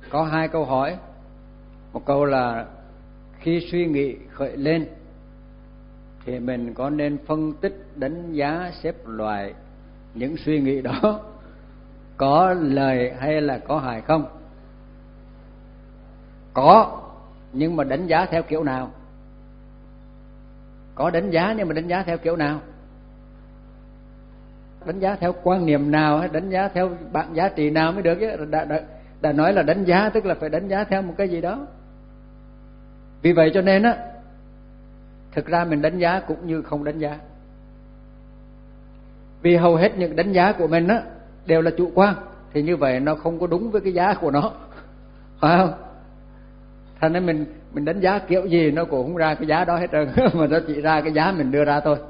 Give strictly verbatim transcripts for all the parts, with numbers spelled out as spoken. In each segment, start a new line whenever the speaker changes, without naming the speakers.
có hai câu hỏi. Một câu là khi suy nghĩ khởi lên thì mình có nên phân tích, đánh giá, xếp loại những suy nghĩ đó có lợi hay là có hại không? Có, nhưng mà đánh giá theo kiểu nào? Có đánh giá nhưng mà đánh giá theo kiểu nào? Đánh giá theo quan niệm nào hay đánh giá theo bảng giá trị nào mới được chứ? Đã, đã, đã nói là đánh giá tức là phải đánh giá theo một cái gì đó. Vì vậy cho nên á, thực ra mình đánh giá cũng như không đánh giá. Vì hầu hết những đánh giá của mình á đều là chủ quan, thì như vậy nó không có đúng với cái giá của nó, phải không? Thành nên mình mình đánh giá kiểu gì nó cũng không ra cái giá đó hết trơn, mà nó chỉ ra cái giá mình đưa ra thôi.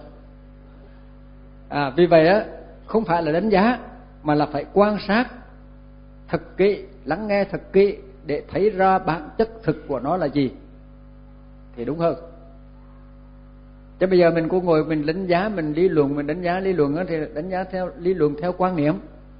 À, vì vậy á, không phải là đánh giá mà là phải quan sát thật kỹ, lắng nghe thật kỹ để thấy ra bản chất thực của nó là gì thì đúng hơn. Chứ bây giờ mình cứ ngồi mình đánh giá, mình lý luận, mình đánh giá lý luận đó, thì đánh giá theo lý luận theo quan niệm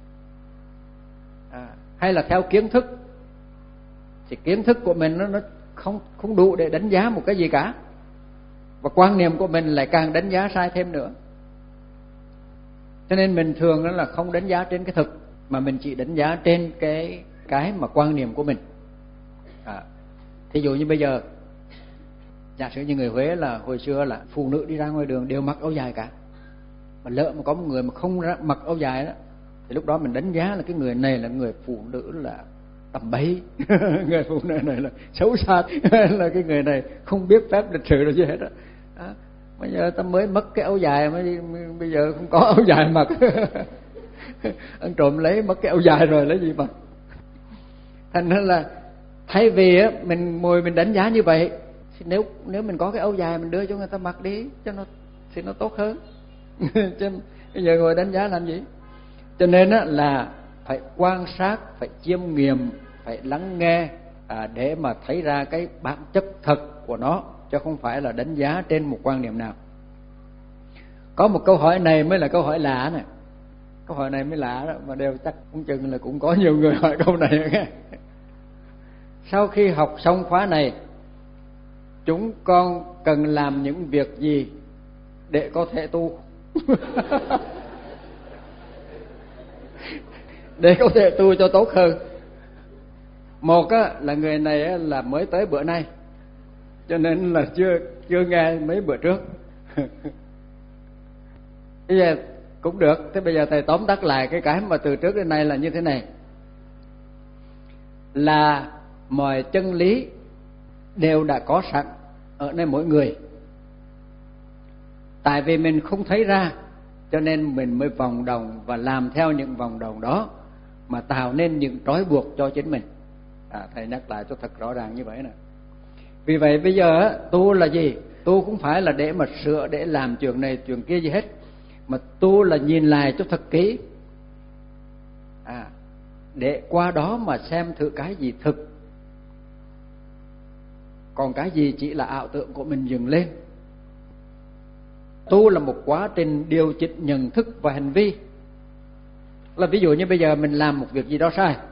à, hay là theo kiến thức, thì kiến thức của mình nó, nó không không đủ để đánh giá một cái gì cả, và quan niệm của mình lại càng đánh giá sai thêm nữa. Cho nên mình thường đó là không đánh giá trên cái thực, mà mình chỉ đánh giá trên cái cái mà quan niệm của mình. À, thí dụ như bây giờ giả sử như người Huế là hồi xưa là phụ nữ đi ra ngoài đường đều mặc áo dài cả, mà lỡ mà có một người mà không mặc áo dài đó thì lúc đó mình đánh giá là cái người này là người phụ nữ là tầm bậy, người phụ nữ này là xấu xa, là cái người này không biết phép lịch sự rồi gì hết đó. Đó. Bây giờ ta mới mất cái áo dài, mới bây giờ không có áo dài mặc. Ăn trộm lấy mất cái áo dài rồi lấy gì mặc. Thành ra là thay vì á mình ngồi mình đánh giá như vậy, thì nếu nếu mình có cái áo dài mình đưa cho người ta mặc đi cho nó thì nó tốt hơn. Chứ bây giờ ngồi đánh giá làm gì? Cho nên á là phải quan sát, phải chiêm nghiệm, phải lắng nghe à, để mà thấy ra cái bản chất thật của nó, chứ không phải là đánh giá trên một quan niệm nào. Có một câu hỏi này mới là câu hỏi lạ nè. Câu hỏi này mới lạ đó, mà đều chắc cũng chừng là cũng có nhiều người hỏi câu này nghe. Sau khi học xong khóa này, chúng con cần làm những việc gì để có thể tu? Để có thể tu cho tốt hơn. Một á, là người này á, là mới tới bữa nay, cho nên là chưa chưa nghe mấy bữa trước. Bây giờ cũng được. Thế bây giờ thầy tóm tắt lại cái cái mà từ trước đến nay là như thế này, là mọi chân lý đều đã có sẵn ở nơi mỗi người. Tại vì mình không thấy ra, cho nên mình mới vòng đồng và làm theo những vòng đồng đó mà tạo nên những trói buộc cho chính mình. À, thầy nhắc lại cho thật rõ ràng như vậy nè. Vì vậy bây giờ tu là gì? Tu cũng phải là để mà sửa, để làm chuyện này chuyện kia gì hết, mà tu là nhìn lại cho thật kỹ, à, để qua đó mà xem thử cái gì thực, còn cái gì chỉ là ảo tưởng của mình dừng lên. Tu là một quá trình điều chỉnh nhận thức và hành vi. Là ví dụ như bây giờ mình làm một việc gì đó sai,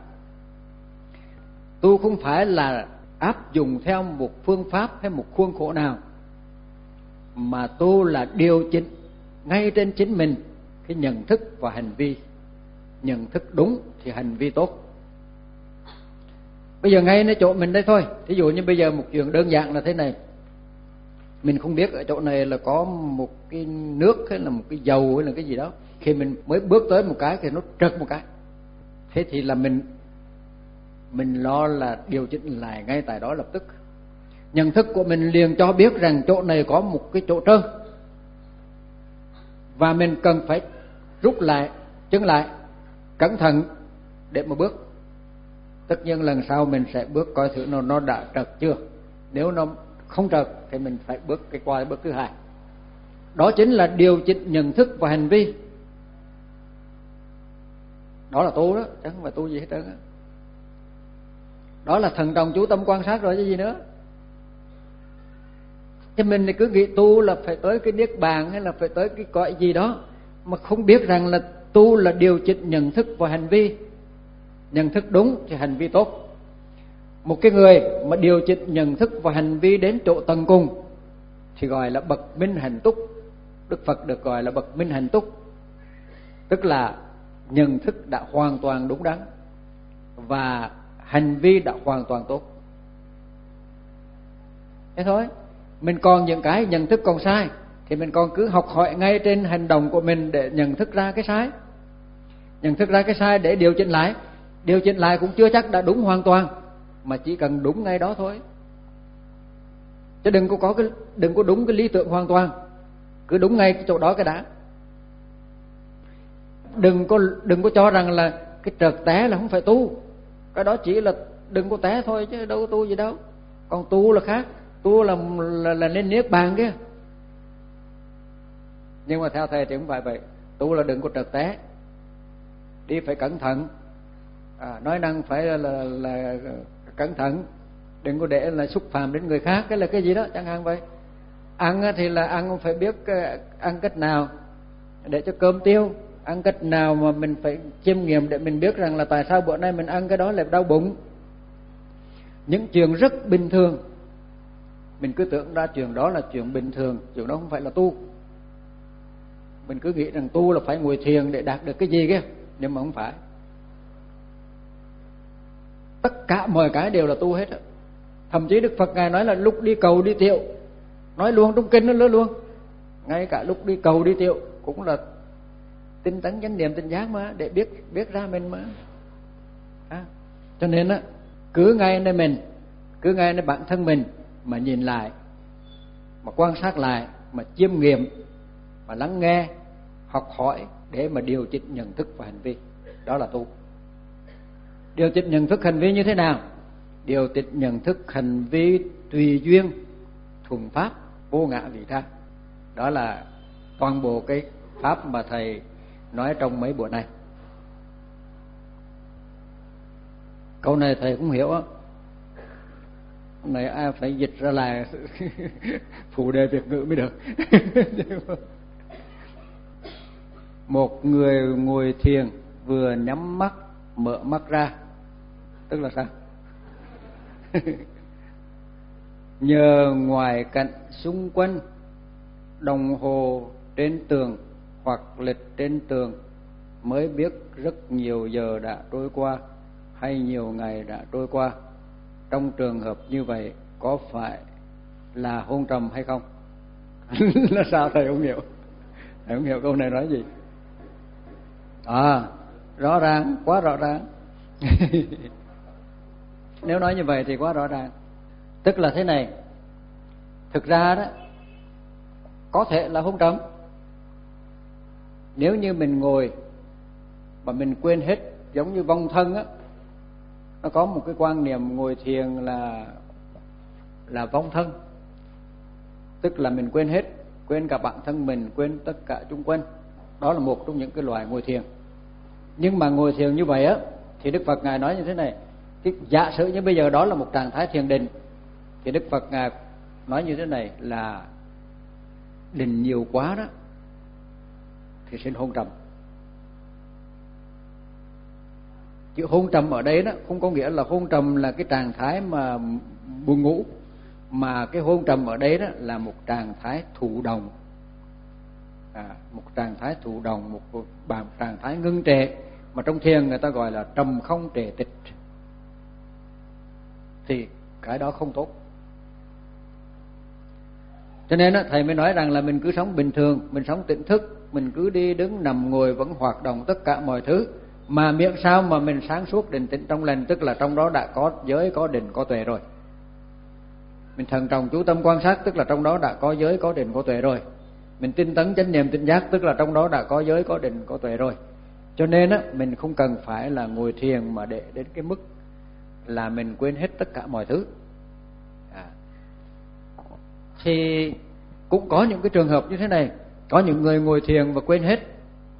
tu không phải là áp dụng theo một phương pháp hay một khuôn khổ nào, mà tu là điều chỉnh ngay trên chính mình cái nhận thức và hành vi. Nhận thức đúng thì hành vi tốt. Bây giờ ngayในchỗ mình đây thôi. Ví dụ như bây giờ một chuyện đơn giản là thế này, mình không biết ở chỗ này là có một cái nước hay là một cái dầu hay là cái gì đó, khi mình mới bước tới một cái thì nó trật một cái, thế thì là mình mình lo là điều chỉnh lại ngay tại đó lập tức. Nhận thức của mình liền cho biết rằng chỗ này có một cái chỗ trơn, và mình cần phải rút lại, chân lại, cẩn thận để mà bước. Tất nhiên lần sau mình sẽ bước coi thử nó nó đã trật chưa. Nếu nó không trật thì mình phải bước cái qua bước thứ hai. Đó chính là điều chỉnh nhận thức và hành vi. Đó là tu đó, chứ không phải tu gì hết trơn á. Đó là thần trọng chú tâm quan sát rồi chứ gì nữa. Chứ mình thì cứ nghĩ tu là phải tới cái niết bàn hay là phải tới cái cõi gì đó, mà không biết rằng là tu là điều chỉnh nhận thức và hành vi. Nhận thức đúng thì hành vi tốt. Một cái người mà điều chỉnh nhận thức và hành vi đến chỗ tận cùng thì gọi là bậc minh hạnh túc. Đức Phật được gọi là bậc minh hạnh túc, tức là nhận thức đã hoàn toàn đúng đắn và hành vi đã hoàn toàn tốt. Thế thôi. Mình còn những cái nhận thức còn sai thì mình còn cứ học hỏi ngay trên hành động của mình để nhận thức ra cái sai, nhận thức ra cái sai để điều chỉnh lại. Điều chỉnh lại cũng chưa chắc đã đúng hoàn toàn, mà chỉ cần đúng ngay đó thôi. Chứ đừng có có cái đừng có đúng cái lý tưởng hoàn toàn, cứ đúng ngay cái chỗ đó cái đã. Đừng có đừng có cho rằng là cái trượt té là không phải tu, cái đó chỉ là đừng có té thôi chứ đâu có tu gì đâu. Còn tu là khác, tu là là, là lên niết bàn kia. Nhưng mà theo thầy thì không phải vậy. Tu là đừng có trượt té, đi phải cẩn thận, à, nói năng phải là, là, là cẩn thận, đừng có để là xúc phạm đến người khác, cái là cái gì đó chẳng hạn vậy. Ăn thì là ăn phải biết ăn cách nào để cho cơm tiêu, ăn cách nào mà mình phải chiêm nghiệm để mình biết rằng là tại sao bữa nay mình ăn cái đó lại đau bụng. Những chuyện rất bình thường mình cứ tưởng ra chuyện đó là chuyện bình thường, chuyện đó không phải là tu. Mình cứ nghĩ rằng tu là phải ngồi thiền để đạt được cái gì kia, nhưng mà không phải. Tất cả mọi cái đều là tu hết. Thậm chí Đức Phật Ngài nói là lúc đi cầu đi tiệu, nói luôn trong kinh nó luôn, ngay cả lúc đi cầu đi tiệu cũng là tinh tấn chánh niệm tinh giác mà, để biết biết ra mình mà. À, cho nên á, cứ ngay nơi mình, cứ ngay nơi bản thân mình mà nhìn lại, mà quan sát lại, mà chiêm nghiệm, mà lắng nghe, học hỏi để mà điều chỉnh nhận thức và hành vi, đó là tu. Điều chỉnh nhận thức hành vi như thế nào? Điều chỉnh nhận thức hành vi tùy duyên, thuần pháp, vô ngã vị tha. Đó là toàn bộ cái pháp mà thầy nói trong mấy buổi này. Câu này thầy cũng hiểu á. Này ai phải dịch ra là phụ đề Việt ngữ mới được. Một người ngồi thiền vừa nhắm mắt mở mắt ra, tức là sao? Nhờ ngoài cạnh xung quanh, đồng hồ trên tường hoặc lịch trên tường mới biết rất nhiều giờ đã trôi qua hay nhiều ngày đã trôi qua. Trong trường hợp như vậy có phải là hôn trầm hay không? Là sao thầy không hiểu? Thầy không hiểu câu này nói gì? À, rõ ràng, quá rõ ràng. Nếu nói như vậy thì quá rõ ràng. Tức là thế này, thực ra đó có thể là hôn trầm. Nếu như mình ngồi mà mình quên hết, giống như vong thân á, nó có một cái quan niệm ngồi thiền là là vong thân, tức là mình quên hết, quên cả bản thân mình, quên tất cả xung quanh. Đó là một trong những cái loại ngồi thiền. Nhưng mà ngồi thiền như vậy á, thì Đức Phật Ngài nói như thế này, thì giả sử như bây giờ đó là một trạng thái thiền định, thì Đức Phật Ngài nói như thế này là định nhiều quá đó thì sinh hôn trầm. Chữ hôn trầm ở đây đó không có nghĩa là hôn trầm là cái trạng thái mà buồn ngủ, mà cái hôn trầm ở đây đó là một trạng thái thụ động, à, một trạng thái thụ động, một trạng thái ngưng trệ, mà trong thiền người ta gọi là trầm không trệ tịch. Thì cái đó không tốt. Cho nên đó, thầy mới nói rằng là mình cứ sống bình thường, mình sống tỉnh thức, mình cứ đi đứng nằm ngồi vẫn hoạt động tất cả mọi thứ, mà miễn sao mà mình sáng suốt định tĩnh trong lành, tức là trong đó đã có giới, có định, có tuệ rồi. Mình thận trọng chú tâm quan sát, tức là trong đó đã có giới, có định, có tuệ rồi. Mình tinh tấn chánh niệm tinh giác, tức là trong đó đã có giới, có định, có tuệ rồi. Cho nên á, mình không cần phải là ngồi thiền mà để đến cái mức là mình quên hết tất cả mọi thứ. À. Thì cũng có những cái trường hợp như thế này, có những người ngồi thiền và quên hết.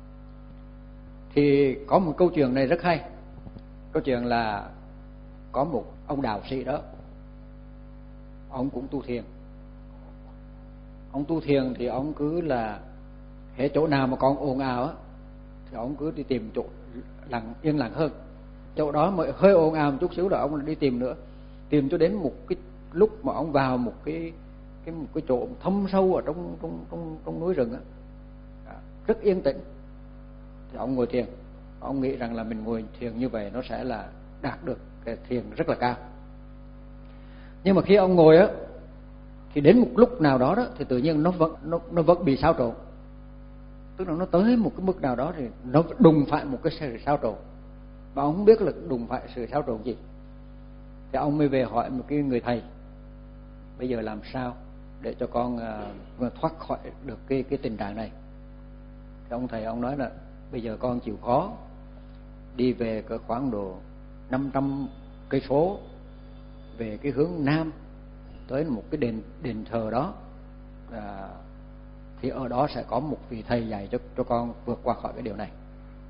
Thì có một câu chuyện này rất hay. Câu chuyện là có một ông đạo sĩ đó, ông cũng tu thiền. Ông tu thiền thì ông cứ là hễ chỗ nào mà còn ồn ào á thì ông cứ đi tìm chỗ lặng yên lặng hơn. Chỗ đó mà hơi ồn ào một chút xíu là ông đi tìm nữa. tìm cho đến một cái lúc mà ông vào một cái cái một cái chỗ thâm sâu ở trong trong trong trong núi rừng á, rất yên tĩnh, thì ông ngồi thiền. Ông nghĩ rằng là mình ngồi thiền như vậy nó sẽ là đạt được cái thiền rất là cao. Nhưng mà khi ông ngồi á, thì đến một lúc nào đó đó thì tự nhiên nó vẫn nó nó vẫn bị xáo trộn. Tức là nó tới một cái mức nào đó thì nó đùng phải một cái sự xáo trộn, mà ông không biết là đùng phải sự xáo trộn gì. Thì ông mới về hỏi một cái người thầy: bây giờ làm sao để cho con uh, thoát khỏi được cái cái tình trạng này? Thì ông thầy ông nói là bây giờ con chịu khó đi về cỡ khoảng độ năm trăm cây số về cái hướng nam, tới một cái đền đền thờ đó, à, thì ở đó sẽ có một vị thầy dạy cho cho con vượt qua khỏi cái điều này.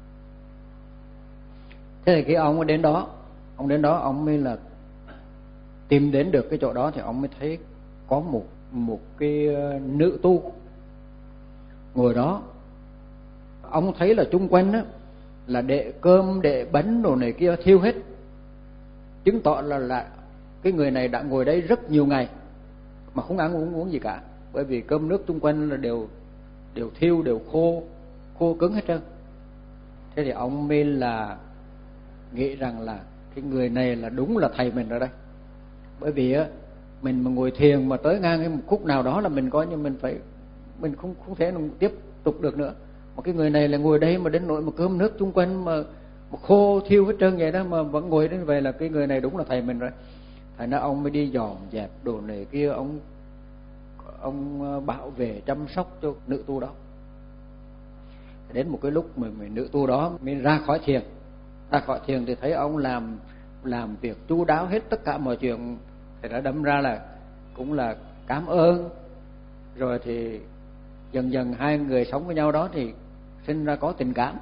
Thế thì khi ông đến đó, ông đến đó ông mới là tìm đến được cái chỗ đó, thì ông mới thấy có một một cái nữ tu ngồi đó. Ông thấy là chung quanh á là để cơm, để bánh đồ này kia thiêu hết, chứng tỏ là là cái người này đã ngồi đấy rất nhiều ngày mà không ăn uống uống gì cả, bởi vì cơm nước chung quanh là đều đều thiêu, đều khô khô cứng hết trơn. Thế thì ông mới là nghĩ rằng là cái người này là đúng là thầy mình ở đây, bởi vì á mình mà ngồi thiền mà tới ngang cái một khúc nào đó là mình coi như mình phải mình không không thể tiếp tục được nữa. Mà cái người này là ngồi đây mà đến nỗi mà cơm nước chung quanh mà, mà khô thiêu hết trơn vậy đó mà vẫn ngồi đến vậy, là cái người này đúng là thầy mình rồi. Thành ra ông mới đi dọn dẹp đồ này kia, ông ông bảo vệ chăm sóc cho nữ tu đó. Đến một cái lúc mà, mà nữ tu đó mới ra khỏi thiền, ra khỏi thiền thì thấy ông làm làm việc chu đáo hết tất cả mọi chuyện, thì đã đâm ra là cũng là cảm ơn. Rồi thì dần dần hai người sống với nhau đó thì sinh ra có tình cảm.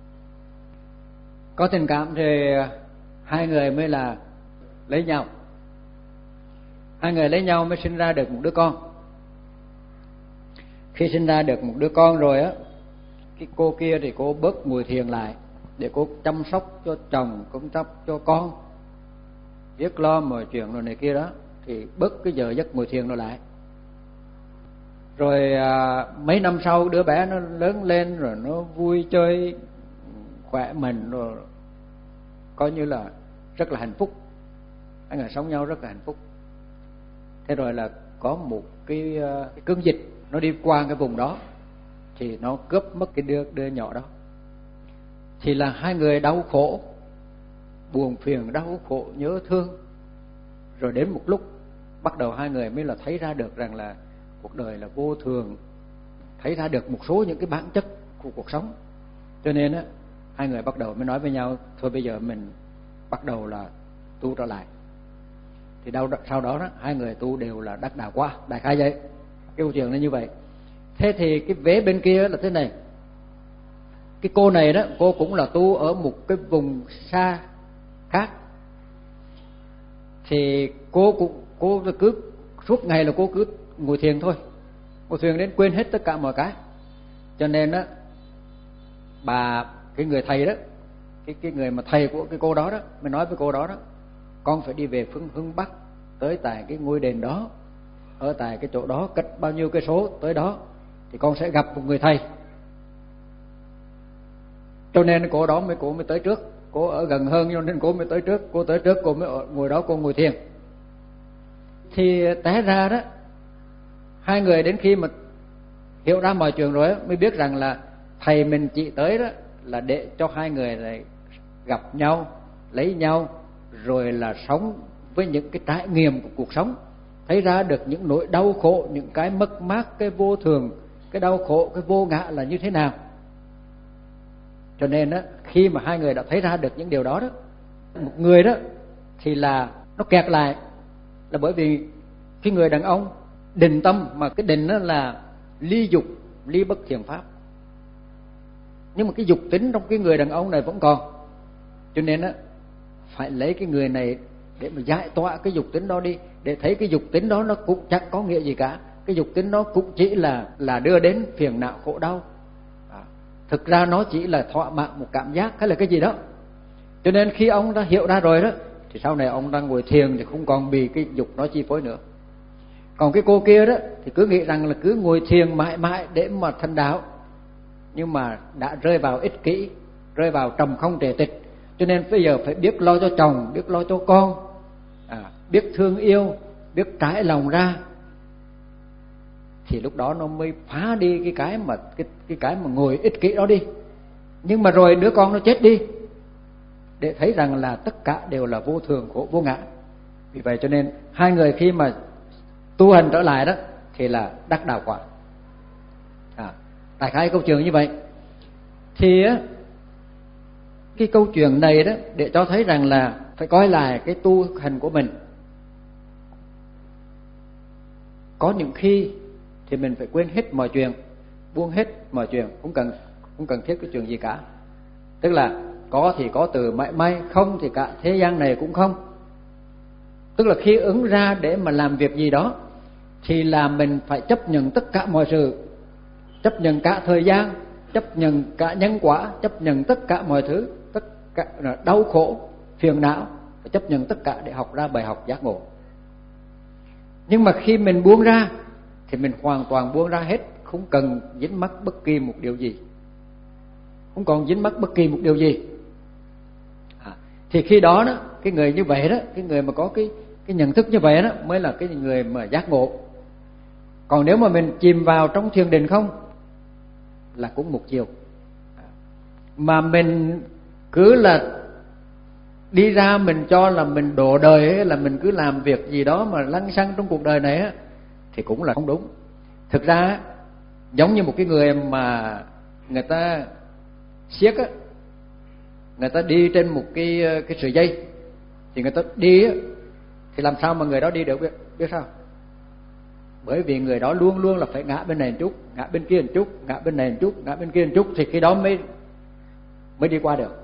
Có tình cảm thì hai người mới là lấy nhau. Hai người lấy nhau mới sinh ra được một đứa con. Khi sinh ra được một đứa con rồi á, cái cô kia thì cô bớt ngồi thiền lại để cô chăm sóc cho chồng, chăm sóc cho con, biết lo mọi chuyện rồi này kia đó, thì bớt cái giờ giấc ngồi thiền rồi lại. Rồi à, mấy năm sau đứa bé nó lớn lên rồi, nó vui chơi khỏe mạnh rồi, coi như là rất là hạnh phúc, hai người sống nhau rất là hạnh phúc. Thế rồi là có một cái, cái cơn dịch nó đi qua cái vùng đó, thì nó cướp mất cái đứa, đứa nhỏ đó. Thì là hai người đau khổ, buồn phiền, đau khổ, nhớ thương. Rồi đến một lúc bắt đầu hai người mới là thấy ra được rằng là cuộc đời là vô thường, thấy ra được một số những cái bản chất của cuộc sống. Cho nên á, hai người bắt đầu mới nói với nhau: thôi bây giờ mình bắt đầu là tu trở lại. Thì đâu sau đó, đó hai người tu đều là đắc đạo quả, đại khái vậy. Cái câu chuyện là như vậy. Thế thì cái vế bên kia là thế này: cái cô này đó, cô cũng là tu ở một cái vùng xa khác. Thì cô cũng cô cứ suốt ngày là cô cứ ngồi thiền thôi, ngồi thiền đến quên hết tất cả mọi cái. Cho nên đó, bà cái người thầy đó, cái cái người mà thầy của cái cô đó đó, mới nói với cô đó đó: con phải đi về phương hướng bắc, tới tại cái ngôi đền đó, ở tại cái chỗ đó, cách bao nhiêu cây số tới đó thì con sẽ gặp một người thầy. Cho nên cô đó mới cô mới tới trước, cô ở gần hơn cho nên cô mới tới trước. Cô tới trước, cô mới ở, ngồi đó cô ngồi thiền. Thì té ra đó, hai người đến khi mà hiểu ra mọi chuyện rồi mới biết rằng là thầy mình chỉ tới đó là để cho hai người này gặp nhau, lấy nhau, rồi là sống với những cái trải nghiệm của cuộc sống, thấy ra được những nỗi đau khổ, những cái mất mát, cái vô thường, cái đau khổ, cái vô ngã là như thế nào. Cho nên đó, khi mà hai người đã thấy ra được những điều đó đó, một người đó thì là nó kẹt lại, là bởi vì cái người đàn ông định tâm, mà cái định đó là ly dục, ly bất thiện pháp. Nhưng mà cái dục tính trong cái người đàn ông này vẫn còn. Cho nên á, phải lấy cái người này để mà giải tỏa cái dục tính đó đi, để thấy cái dục tính đó nó cũng chẳng có nghĩa gì cả. Cái dục tính đó cũng chỉ là là đưa đến phiền não khổ đau. À, thực ra nó chỉ là thỏa mãn một cảm giác hay là cái gì đó. Cho nên khi ông đã hiểu ra rồi đó, thì sau này ông đang ngồi thiền thì không còn bị cái dục nó chi phối nữa. Còn cái cô kia đó thì cứ nghĩ rằng là cứ ngồi thiền mãi mãi để mà thành đạo, nhưng mà đã rơi vào ích kỷ, rơi vào trầm không trệ tịch, cho nên bây giờ phải biết lo cho chồng, biết lo cho con, à, biết thương yêu, biết trải lòng ra, thì lúc đó nó mới phá đi cái cái mà cái cái cái mà ngồi ích kỷ đó đi. Nhưng mà rồi đứa con nó chết đi, để thấy rằng là tất cả đều là vô thường, khổ, vô ngã. Vì vậy cho nên hai người khi mà tu hành trở lại đó thì là đắc đạo quả. À, đại khái câu chuyện như vậy. Thì á, cái câu chuyện này đó để cho thấy rằng là phải coi lại cái tu hành của mình. Có những khi thì mình phải quên hết mọi chuyện, buông hết mọi chuyện, không cần không cần thiết cái chuyện gì cả. Tức là có thì có từ mãi may, không thì cả thế gian này cũng không. Tức là khi ứng ra để mà làm việc gì đó thì là mình phải chấp nhận tất cả mọi sự, chấp nhận cả thời gian, chấp nhận cả nhân quả, chấp nhận tất cả mọi thứ, tất cả đau khổ, phiền não, phải chấp nhận tất cả để học ra bài học giác ngộ. Nhưng mà khi mình buông ra thì mình hoàn toàn buông ra hết, không cần dính mắc bất kỳ một điều gì, không còn dính mắc bất kỳ một điều gì. À, thì khi đó đó, cái người như vậy đó, cái người mà có cái cái nhận thức như vậy đó mới là cái người mà giác ngộ. Còn nếu mà mình chìm vào trong thiền định không là cũng một chiều, mà mình cứ là đi ra mình cho là mình độ đời ấy, là mình cứ làm việc gì đó mà lăng xăng trong cuộc đời này á, thì cũng là không đúng. Thực ra giống như một cái người mà người ta siết á, người ta đi trên một cái cái sợi dây, thì người ta đi á, thì làm sao mà người đó đi được biết, biết sao? Bởi vì người đó luôn luôn là phải ngã bên này một chút, ngã bên kia một chút, ngã bên này một chút, ngã bên kia một chút, thì khi đó mới mới đi qua được.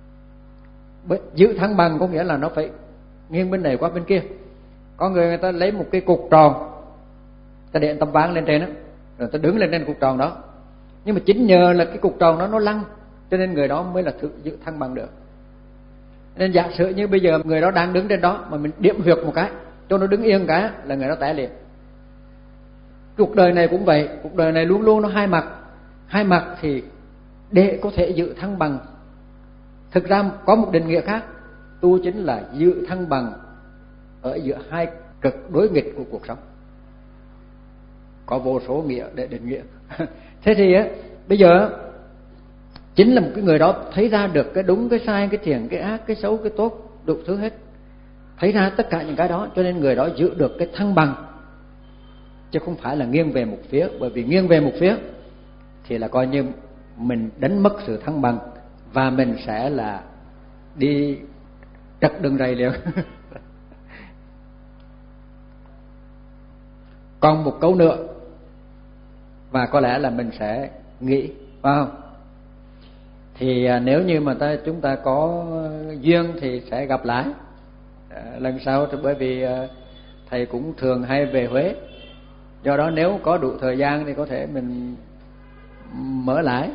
Bởi giữ thăng bằng có nghĩa là nó phải nghiêng bên này qua bên kia. Có người người ta lấy một cái cục tròn, ta để tấm ván lên trên đó, rồi ta đứng lên trên cục tròn đó, nhưng mà chính nhờ là cái cục tròn đó nó lăn, cho nên người đó mới là thực giữ thăng bằng được. Nên giả sử như bây giờ người đó đang đứng trên đó mà mình điểm huyệt một cái cho nó đứng yên cái là người đó té liền. Cuộc đời này cũng vậy, cuộc đời này luôn luôn nó hai mặt. Hai mặt thì để có thể giữ thăng bằng, thực ra có một định nghĩa khác, tu chính là giữ thăng bằng ở giữa hai cực đối nghịch của cuộc sống. Có vô số nghĩa để định nghĩa. Thế thì á, bây giờ chính là một cái người đó thấy ra được cái đúng, cái sai, cái thiện, cái ác, cái xấu, cái tốt, đủ thứ hết, thấy ra tất cả những cái đó, cho nên người đó giữ được cái thăng bằng, chứ không phải là nghiêng về một phía. Bởi vì nghiêng về một phía thì là coi như mình đánh mất sự thăng bằng, và mình sẽ là đi trật đường ray liền. Còn một câu nữa và có lẽ là mình sẽ nghĩ, phải không? Thì à, nếu như mà ta chúng ta có duyên thì sẽ gặp lại à, lần sau, bởi vì à, thầy cũng thường hay về Huế, do đó nếu có đủ thời gian thì có thể mình mở lại.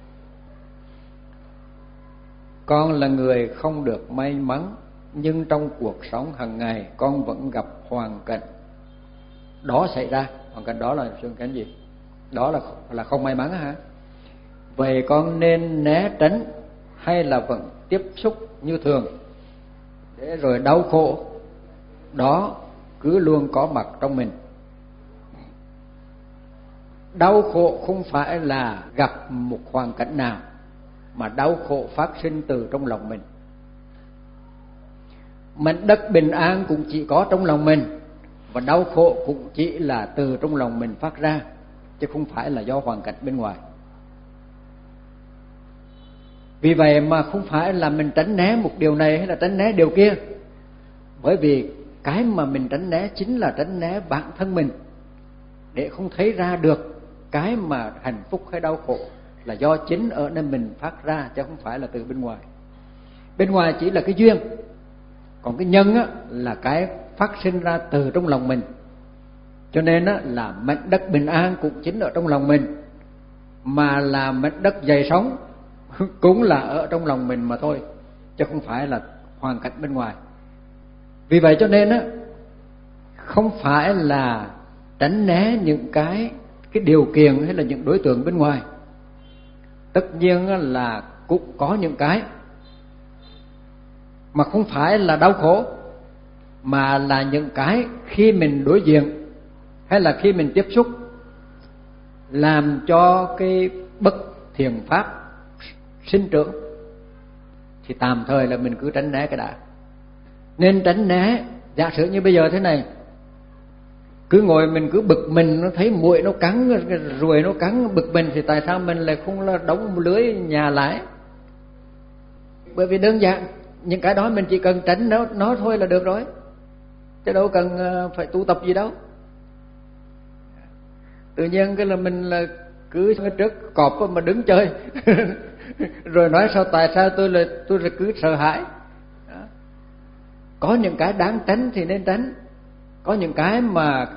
Con là người không được may mắn, nhưng trong cuộc sống hàng ngày con vẫn gặp hoàn cảnh đó xảy ra. Hoàn cảnh đó là hoàn cảnh gì? Đó là là không may mắn hả? Vậy con nên né tránh hay là vẫn tiếp xúc như thường, để rồi đau khổ đó cứ luôn có mặt trong mình? Đau khổ không phải là gặp một hoàn cảnh nào, mà đau khổ phát sinh từ trong lòng mình. Mảnh đất bình an cũng chỉ có trong lòng mình, và đau khổ cũng chỉ là từ trong lòng mình phát ra, chứ không phải là do hoàn cảnh bên ngoài. Vì vậy mà không phải là mình tránh né một điều này hay là tránh né điều kia, bởi vì cái mà mình tránh né chính là tránh né bản thân mình, để không thấy ra được cái mà hạnh phúc hay đau khổ là do chính ở nơi mình phát ra, chứ không phải là từ bên ngoài. Bên ngoài chỉ là cái duyên, còn cái nhân á, là cái phát sinh ra từ trong lòng mình. Cho nên á, là mảnh đất bình an cũng chính ở trong lòng mình, mà là mảnh đất dày sóng cũng là ở trong lòng mình mà thôi, chứ không phải là hoàn cảnh bên ngoài. Vì vậy cho nên á, không phải là tránh né những cái cái điều kiện hay là những đối tượng bên ngoài. Tất nhiên là cũng có những cái mà không phải là đau khổ, mà là những cái khi mình đối diện hay là khi mình tiếp xúc làm cho cái bất thiện pháp sinh trưởng, thì tạm thời là mình cứ tránh né cái đã. Nên tránh né. Giả sử như bây giờ thế này, cứ ngồi mình cứ bực mình, nó thấy muỗi nó cắn, ruồi nó cắn bực mình, thì tại sao mình lại không là đóng lưới nhà lại? Bởi vì đơn giản những cái đó mình chỉ cần tránh nó, nó thôi là được rồi, chứ đâu cần phải tu tập gì đâu. Tự nhiên cái là mình là cứ trước cọp mà đứng chơi rồi nói sao tại sao tôi là tôi là cứ sợ hãi. Đó. Có những cái đáng tránh thì nên tránh, có những cái mà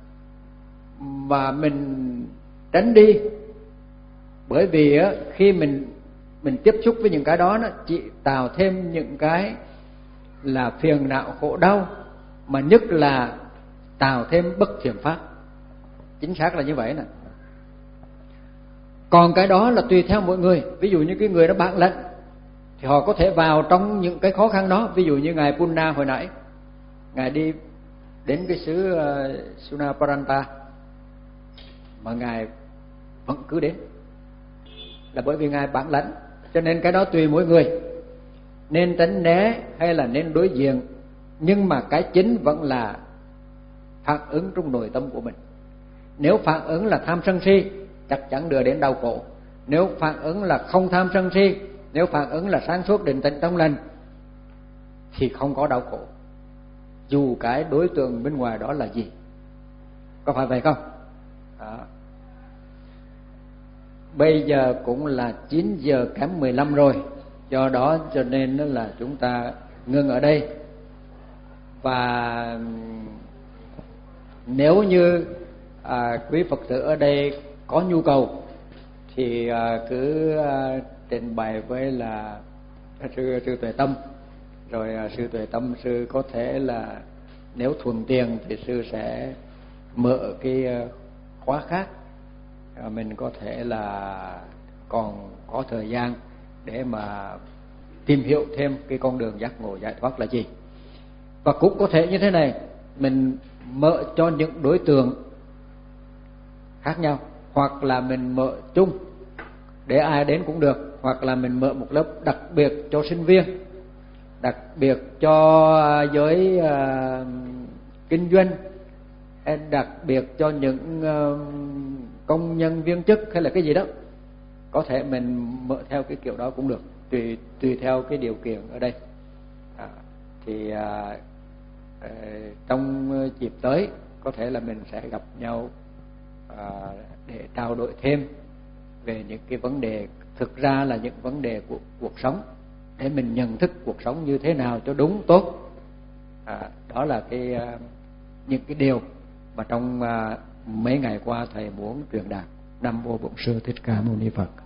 mà mình tránh đi, bởi vì á, khi mình mình tiếp xúc với những cái đó, nó chỉ tạo thêm những cái là phiền não khổ đau, mà nhất là tạo thêm bất thiện pháp. Chính xác là như vậy nè. Còn cái đó là tùy theo mỗi người. Ví dụ như cái người đó bản lĩnh thì họ có thể vào trong những cái khó khăn đó. Ví dụ như ngài Punna hồi nãy, ngài đi đến cái xứ uh, Sunaparanta mà ngài vẫn cứ đến, là bởi vì ngài bản lãnh. Cho nên cái đó tùy mỗi người, nên tránh né hay là nên đối diện, nhưng mà cái chính vẫn là phản ứng trong nội tâm của mình. Nếu phản ứng là tham sân si, chắc chắn đưa đến đau khổ. Nếu phản ứng là không tham sân si, nếu phản ứng là sáng suốt định tĩnh trong lành, thì không có đau khổ, dù cái đối tượng bên ngoài đó là gì. Có phải vậy không? Đó. Bây giờ cũng là chín giờ kém mười lăm rồi, do đó cho nên là chúng ta ngưng ở đây. Và nếu như à, quý Phật tử ở đây có nhu cầu thì à, cứ à, trình bày với là sư sư Tuệ Tâm, rồi à, sư Tuệ Tâm sư có thể là nếu thuận tiện thì sư sẽ mở cái khóa khác, à, mình có thể là còn có thời gian để mà tìm hiểu thêm cái con đường giác ngộ giải thoát là gì. Và cũng có thể như thế này, mình mở cho những đối tượng khác nhau, hoặc là mình mở chung để ai đến cũng được, hoặc là mình mở một lớp đặc biệt cho sinh viên, đặc biệt cho giới uh, kinh doanh, hay đặc biệt cho những uh, công nhân viên chức hay là cái gì đó. Có thể mình mở theo cái kiểu đó cũng được, tùy tùy theo cái điều kiện ở đây. À, thì à, à, trong dịp tới có thể là mình sẽ gặp nhau à, để trao đổi thêm về những cái vấn đề thực ra là những vấn đề của cuộc sống, để mình nhận thức cuộc sống như thế nào cho đúng tốt. À, đó là cái à, những cái điều mà trong à, mấy ngày qua thầy muốn truyền đạt. Nam mô Bổn Sư Thích Ca Mâu Ni Phật.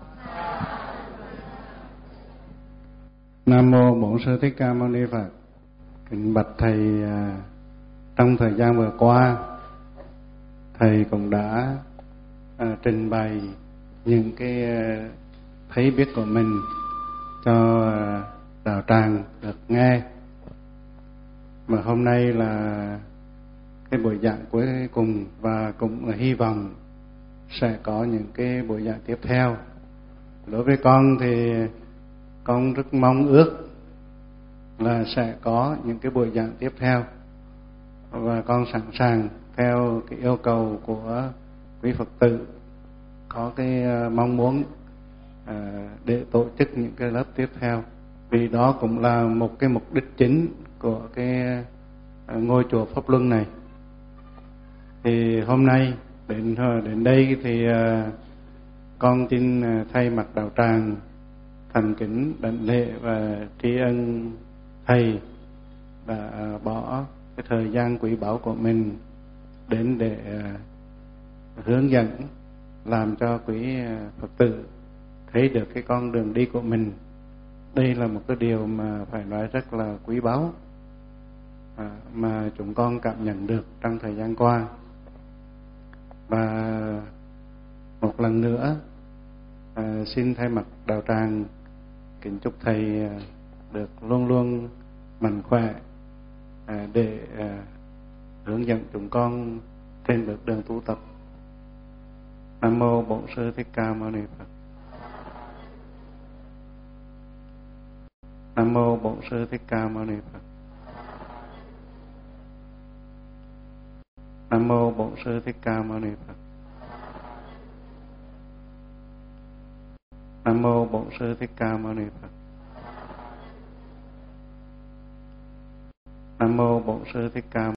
Nam mô Bổn Sư Thích Ca Mâu Ni Phật. Kính bạch thầy, trong thời gian vừa qua thầy cũng đã à, trình bày những cái à, thấy biết của mình cho à, đạo tràng được nghe. Mà hôm nay là cái buổi giảng cuối cùng, và cũng hy vọng sẽ có những cái buổi giảng tiếp theo. Đối với con thì con rất mong ước là sẽ có những cái buổi giảng tiếp theo, và con sẵn sàng theo cái yêu cầu của quý Phật tử có cái mong muốn để tổ chức những cái lớp tiếp theo, vì đó cũng là một cái mục đích chính của cái ngôi chùa Pháp Luân này. Thì hôm nay đến đến đây thì con xin thay mặt đạo tràng thành kính đảnh lễ và tri ân thầy đã bỏ cái thời gian quý báu của mình đến để hướng dẫn, làm cho quý Phật tử thấy được cái con đường đi của mình. Đây là một cái điều mà phải nói rất là quý báu. À, mà chúng con cảm nhận được trong thời gian qua. Và một lần nữa à, xin thay mặt đạo tràng kính chúc thầy được luôn luôn mạnh khỏe à, để à, hướng dẫn chúng con trên bước đường tu tập. Nam mô Bổn Sư Thích Ca Mâu Ni Phật. Nam mô Bổn Sư Thích Ca Mâu Ni Phật. Nam mô Bổn Sư Thích Ca Mâu Ni Phật. Nam mô Bổn Sư Thích Ca Mâu Ni Phật. Nam mô Bổn Sư Thích Ca